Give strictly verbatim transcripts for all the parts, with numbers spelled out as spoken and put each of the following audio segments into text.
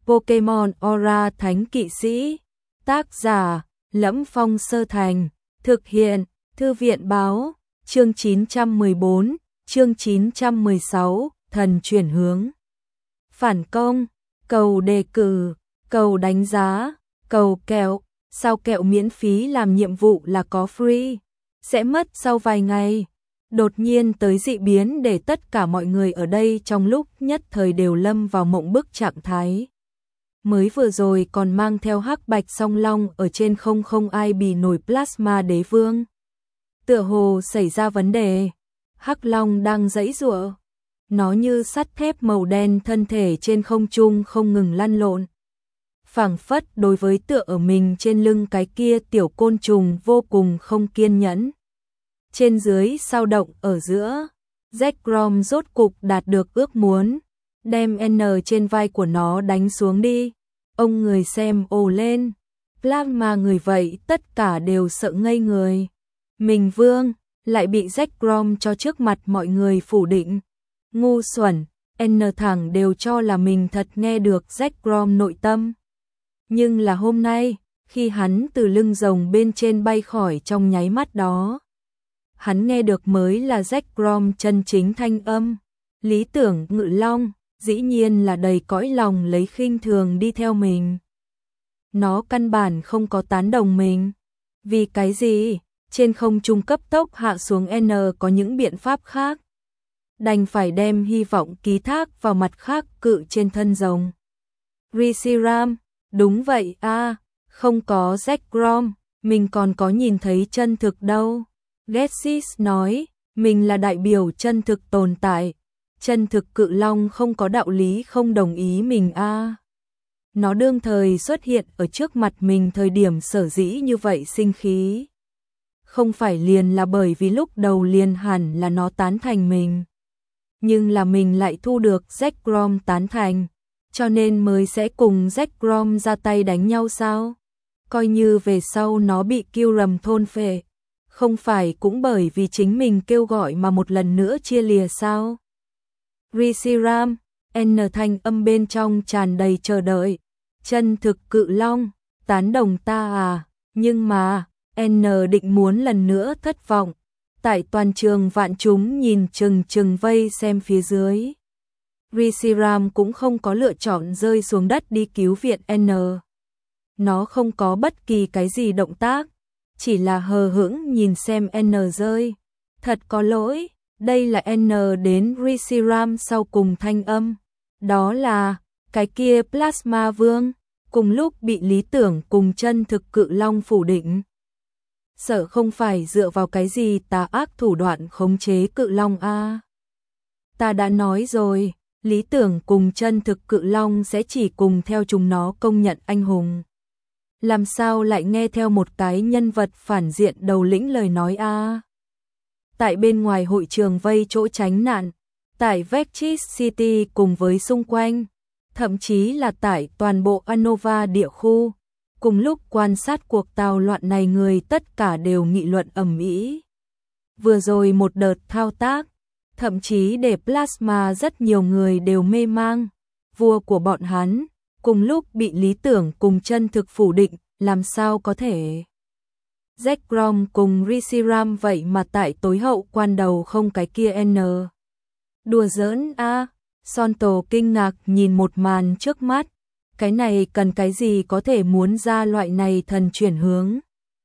Pokemon Aura Thánh Kỵ Sĩ. Tác giả: Lẫm Phong Sơ Thành. Thực hiện: Thư viện báo. Chương chín trăm mười bốn, chương chín trăm mười sáu, thần chuyển hướng. Phản công, cầu đề cử, cầu đánh giá, cầu kẹo. Sao kẹo miễn phí làm nhiệm vụ là có free, sẽ mất sau vài ngày. Đột nhiên tới dị biến để tất cả mọi người ở đây trong lúc nhất thời đều lâm vào mộng bức trạng thái. Mới vừa rồi còn mang theo hắc bạch song long ở trên không không ai bì nổi plasma đế vương. Tựa hồ xảy ra vấn đề, hắc long đang giãy giụa. Nó như sắt thép màu đen, thân thể trên không trung không ngừng lăn lộn. Phảng phất đối với tựa ở mình trên lưng cái kia tiểu côn trùng vô cùng không kiên nhẫn. Trên dưới sao động ở giữa, Zekrom rốt cục đạt được ước muốn, đem N trên vai của nó đánh xuống đi. Ông người xem ồ lên, plasma người vậy tất cả đều sợ ngây người. Mình vương, lại bị Zekrom cho trước mặt mọi người phủ định. Ngu xuẩn, N thẳng đều cho là mình thật nghe được Zekrom nội tâm. Nhưng là hôm nay, khi hắn từ lưng rồng bên trên bay khỏi trong nháy mắt đó, hắn nghe được mới là Zekrom chân chính thanh âm. Lý tưởng ngự long, dĩ nhiên là đầy cõi lòng lấy khinh thường đi theo mình. Nó căn bản không có tán đồng mình. Vì cái gì? Trên không trung cấp tốc hạ xuống N có những biện pháp khác. Đành phải đem hy vọng ký thác vào mặt khác cự trên thân rồng. Reshiram, đúng vậy a, à, không có Zekrom, mình còn có nhìn thấy chân thực đâu. Getsis nói, mình là đại biểu chân thực tồn tại. Chân thực cự long không có đạo lý không đồng ý mình a. À. Nó đương thời xuất hiện ở trước mặt mình thời điểm sở dĩ như vậy sinh khí. Không phải liền là bởi vì lúc đầu liền hẳn là nó tán thành mình. Nhưng là mình lại thu được Zekrom tán thành, cho nên mới sẽ cùng Zekrom ra tay đánh nhau sao? Coi như về sau nó bị Kyurem thôn phệ, không phải cũng bởi vì chính mình kêu gọi mà một lần nữa chia lìa sao? Reshiram, N thanh âm bên trong tràn đầy chờ đợi. Chân thực cự long, tán đồng ta à? Nhưng mà, N định muốn lần nữa thất vọng. Tại toàn trường vạn chúng nhìn chừng chừng vây xem phía dưới. Reshiram cũng không có lựa chọn rơi xuống đất đi cứu viện N. Nó không có bất kỳ cái gì động tác, chỉ là hờ hững nhìn xem N rơi. Thật có lỗi, đây là N đến Reshiram sau cùng thanh âm. Đó là, cái kia Plasma Vương, cùng lúc bị lý tưởng cùng chân thực cự long phủ định. Sợ không phải dựa vào cái gì tà ác thủ đoạn khống chế cự long a. À. Ta đã nói rồi, lý tưởng cùng chân thực cự long sẽ chỉ cùng theo chúng nó công nhận anh hùng. Làm sao lại nghe theo một cái nhân vật phản diện đầu lĩnh lời nói a? À. Tại bên ngoài hội trường vây chỗ tránh nạn, tại Vexis City cùng với xung quanh, thậm chí là tại toàn bộ Anova địa khu. Cùng lúc quan sát cuộc tào loạn này, người tất cả đều nghị luận ầm ĩ. Vừa rồi một đợt thao tác, thậm chí để plasma rất nhiều người đều mê mang. Vua của bọn hắn, cùng lúc bị lý tưởng cùng chân thực phủ định, làm sao có thể? Zekrom cùng Reshiram vậy mà tại tối hậu quan đầu không cái kia N. Đùa giỡn a, à. Sonto kinh ngạc nhìn một màn trước mắt. Cái này cần cái gì có thể muốn ra loại này thần chuyển hướng?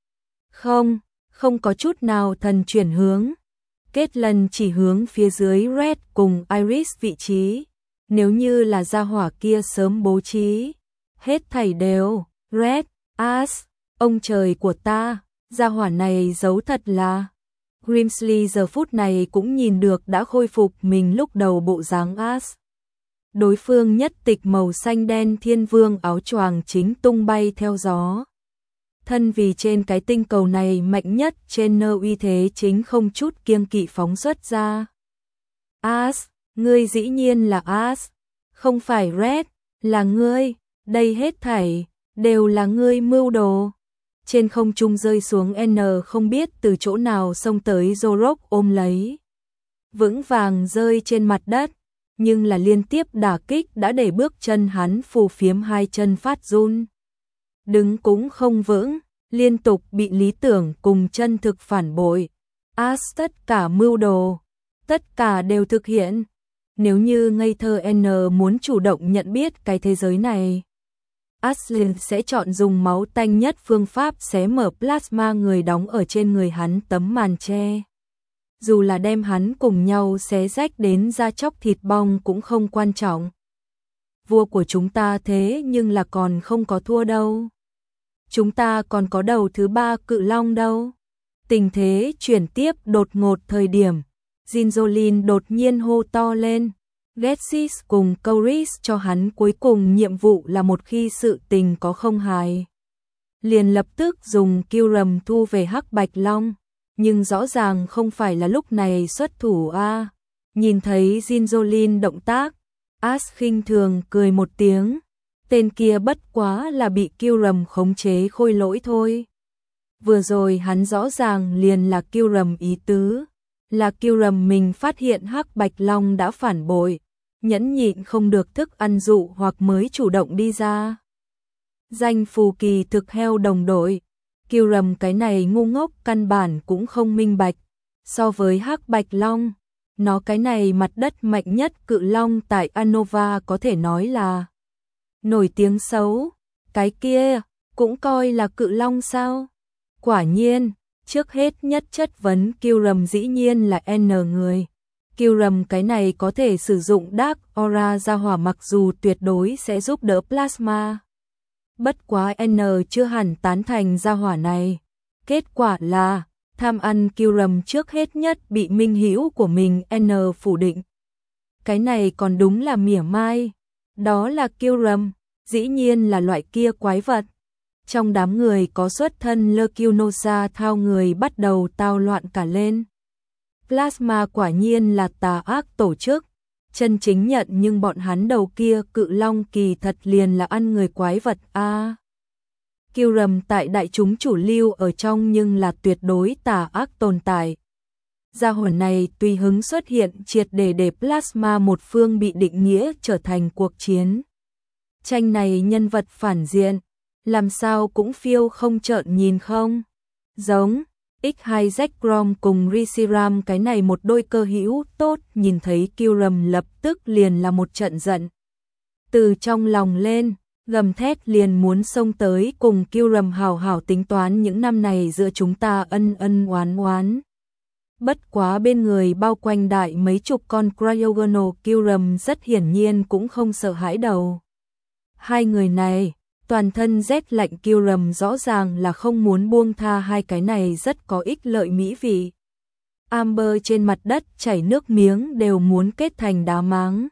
Không, không có chút nào thần chuyển hướng. Kết lần chỉ hướng phía dưới Red cùng Iris vị trí. Nếu như là gia hỏa kia sớm bố trí, hết thảy đều, Red, As, ông trời của ta, gia hỏa này giấu thật là. Grimsley giờ phút này cũng nhìn được đã khôi phục mình lúc đầu bộ dáng As. Đối phương nhất tịch màu xanh đen thiên vương áo choàng chính tung bay theo gió. Thân vì trên cái tinh cầu này mạnh nhất trên nơ uy thế chính không chút kiêng kỵ phóng xuất ra. As, ngươi dĩ nhiên là As, không phải Red, là ngươi, đây hết thảy, đều là ngươi mưu đồ. Trên không trung rơi xuống N không biết từ chỗ nào xông tới Zorok ôm lấy. Vững vàng rơi trên mặt đất. nhưng là liên tiếp đả kích đã để bước chân hắn phù phiếm, hai chân phát run. Đứng cũng không vững, liên tục bị lý tưởng cùng chân thực phản bội. As tất cả mưu đồ, tất cả đều thực hiện. Nếu như ngây thơ N muốn chủ động nhận biết cái thế giới này, Ashley sẽ chọn dùng máu tanh nhất phương pháp xé mở plasma người đóng ở trên người hắn tấm màn che. Dù là đem hắn cùng nhau xé rách đến da chóc thịt bong cũng không quan trọng. Vua của chúng ta thế nhưng là còn không có thua đâu. Chúng ta còn có đầu thứ ba cự long đâu. Tình thế chuyển tiếp đột ngột thời điểm, Ginzolin đột nhiên hô to lên. Getsis cùng Coris cho hắn cuối cùng nhiệm vụ là một khi sự tình có không hài, liền lập tức dùng Kyurem thu về hắc bạch long, nhưng rõ ràng không phải là lúc này xuất thủ a. À. Nhìn thấy Ginzolin động tác, As khinh thường cười một tiếng, tên kia bất quá là bị Kyurem khống chế khôi lỗi thôi. Vừa rồi hắn rõ ràng liền là Kyurem ý tứ, là Kyurem mình phát hiện hắc bạch long đã phản bội, nhẫn nhịn không được thức ăn dụ hoặc mới chủ động đi ra. Danh phù kỳ thực heo đồng đội, Kyurem cái này ngu ngốc căn bản cũng không minh bạch. So với hắc bạch long, nó cái này mặt đất mạnh nhất cự long tại Anova có thể nói là nổi tiếng xấu, cái kia cũng coi là cự long sao? Quả nhiên, trước hết nhất chất vấn Kyurem dĩ nhiên là N người. Kyurem cái này có thể sử dụng Dark Aura ra hỏa mặc dù tuyệt đối sẽ giúp đỡ plasma. Bất quá N chưa hẳn tán thành ra hỏa này. Kết quả là, tham ăn Kyurem trước hết nhất bị minh hữu của mình N phủ định. Cái này còn đúng là mỉa mai. Đó là Kyurem, dĩ nhiên là loại kia quái vật. Trong đám người có xuất thân Lecunosa thao người bắt đầu tao loạn cả lên. Plasma quả nhiên là tà ác tổ chức, chân chính nhận nhưng bọn hắn đầu kia cự long kỳ thật liền là ăn người quái vật a. À, Kyurem tại đại chúng chủ lưu ở trong nhưng là tuyệt đối tà ác tồn tại. Gia hỏa này tùy hứng xuất hiện triệt để để plasma một phương bị định nghĩa trở thành cuộc chiến. Tranh này nhân vật phản diện, làm sao cũng phiêu không trợn nhìn không? Giống ích hai Zekrom cùng Reshiram cái này một đôi cơ hữu tốt, nhìn thấy Kyurem lập tức liền là một trận giận. Từ trong lòng lên, gầm thét liền muốn xông tới cùng Kyurem hào hào tính toán những năm này giữa chúng ta ân ân oán oán. Bất quá bên người bao quanh đại mấy chục con Cryogonal Kyurem rất hiển nhiên cũng không sợ hãi đầu. Hai người này, toàn thân rét lạnh Kyurem rõ ràng là không muốn buông tha hai cái này rất có ích lợi mỹ vị. Amber trên mặt đất chảy nước miếng đều muốn kết thành đá máng.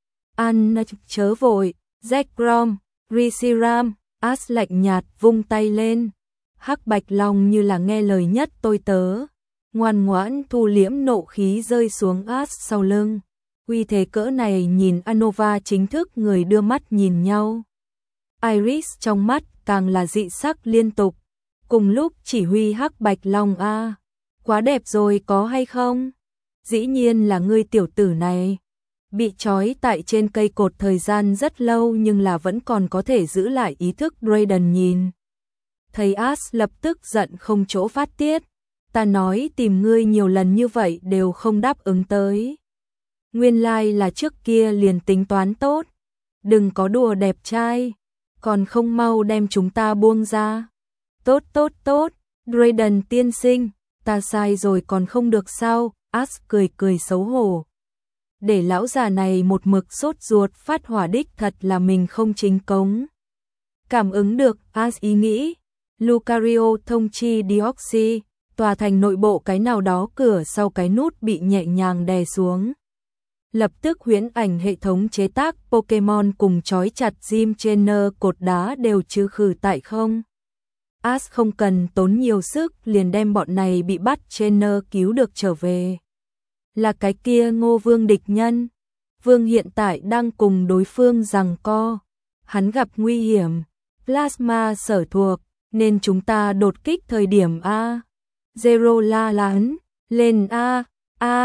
An chớ vội, Zekrom, Reshiram, As lạnh nhạt vung tay lên. Hắc bạch long như là nghe lời nhất tôi tớ, ngoan ngoãn thu liễm nộ khí rơi xuống As sau lưng. Uy thế cỡ này nhìn Anova chính thức người đưa mắt nhìn nhau. Iris trong mắt càng là dị sắc liên tục, cùng lúc chỉ huy hắc bạch long a, à, quá đẹp rồi có hay không? Dĩ nhiên là ngươi tiểu tử này, bị trói tại trên cây cột thời gian rất lâu nhưng là vẫn còn có thể giữ lại ý thức. Drayden nhìn thấy As lập tức giận không chỗ phát tiết, ta nói tìm ngươi nhiều lần như vậy đều không đáp ứng tới. Nguyên lai like là trước kia liền tính toán tốt, đừng có đùa đẹp trai. Còn không mau đem chúng ta buông ra. Tốt tốt tốt, Drayden tiên sinh, ta sai rồi còn không được sao? As cười cười xấu hổ. Để lão già này một mực sốt ruột phát hỏa đích thật là mình không chính cống. Cảm ứng được As ý nghĩ, Lucario thông chi Deoxy, tòa thành nội bộ cái nào đó cửa sau cái nút bị nhẹ nhàng đè xuống. Lập tức huyễn ảnh hệ thống chế tác Pokemon cùng trói chặt Jim trên cột đá đều trừ khử tại không. As không cần tốn nhiều sức liền đem bọn này bị bắt trên cứu được trở về. Là cái kia Ngô Vương địch nhân. Vương hiện tại đang cùng đối phương giằng co. Hắn gặp nguy hiểm, plasma sở thuộc, nên chúng ta đột kích thời điểm A. Zero la lán, lên A, A.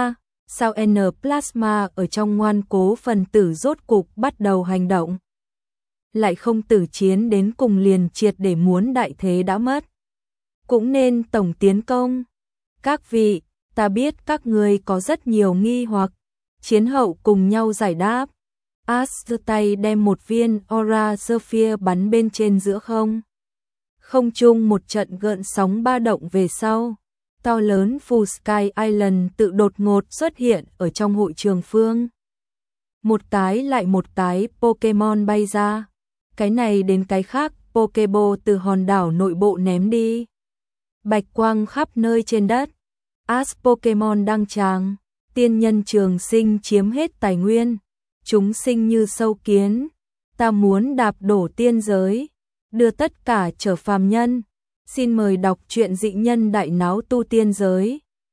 sao N plasma ở trong ngoan cố phần tử rốt cục bắt đầu hành động. Lại không tử chiến đến cùng liền triệt để muốn đại thế đã mất. Cũng nên tổng tiến công. Các vị, ta biết các người có rất nhiều nghi hoặc. Chiến hậu cùng nhau giải đáp. Ash giơ tay đem một viên Aura Sphere bắn bên trên giữa không. Không trung một trận gợn sóng ba động về sau. To lớn Full Sky Island tự đột ngột xuất hiện ở trong hội trường phương. Một tái lại một tái Pokemon bay ra. Cái này đến cái khác, Pokeball từ hòn đảo nội bộ ném đi. Bạch quang khắp nơi trên đất. Ash Pokemon đăng tràng. Tiên nhân trường sinh chiếm hết tài nguyên. Chúng sinh như sâu kiến. Ta muốn đạp đổ tiên giới. Đưa tất cả trở phàm nhân. Xin mời đọc truyện dị nhân đại náo tu tiên giới.